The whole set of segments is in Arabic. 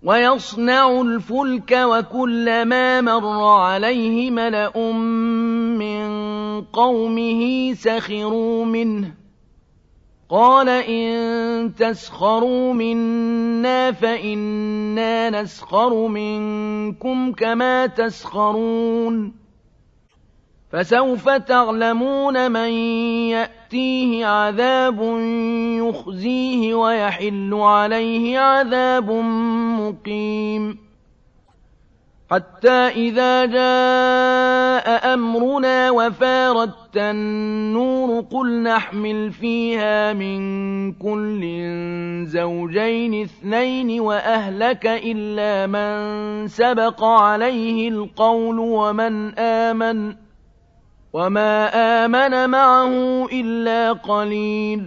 ويصنع الفلك وكلما مر عليه ملأ من قومه سخروا منه قال إن تسخروا منا فإنا نسخر منكم كما تسخرون فسوف تعلمون من يأتيه عذاب يخزيه ويحل عليه عذاب مقيم حتى إذا جاء أمرنا وفارت النور قل نحمل فيها من كل زوجين اثنين وأهلك إلا من سبق عليه القول وما آمن معه إلا قليل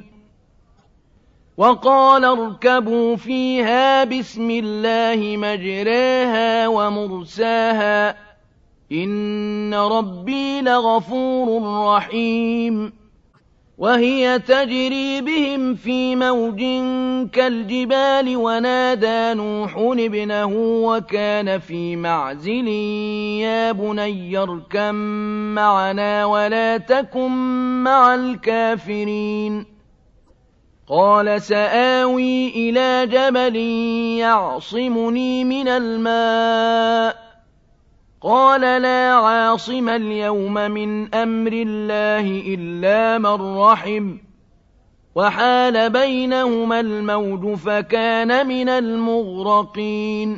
وقال اركبوا فيها بسم الله مجراها ومرساها إن ربي لغفور رحيم وهي تجري بهم في موج كالجبال ونادى نوح ابنه وكان في معزل يا بني اركب معنا ولا تكن مع الكافرين قال سآوي إلى جبل يعصمني من الماء قال لا عاصم اليوم من أمر الله إلا من رحم وحال بينهما الموج فكان من المغرقين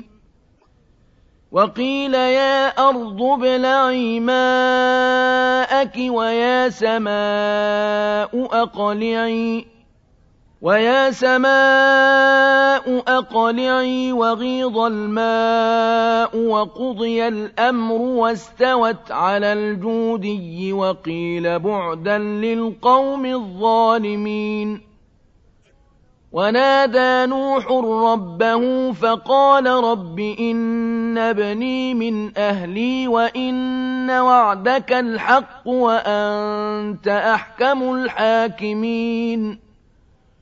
وقيل يا أرض ابلعي ماءك ويا سماء أقلعي وغيض الماء وقضي الأمر واستوت على الجودي وقيل بعدا للقوم الظالمين ونادى نوح ربه فقال رب إن ابني من أهلي وإن وعدك الحق وأنت أحكم الحاكمين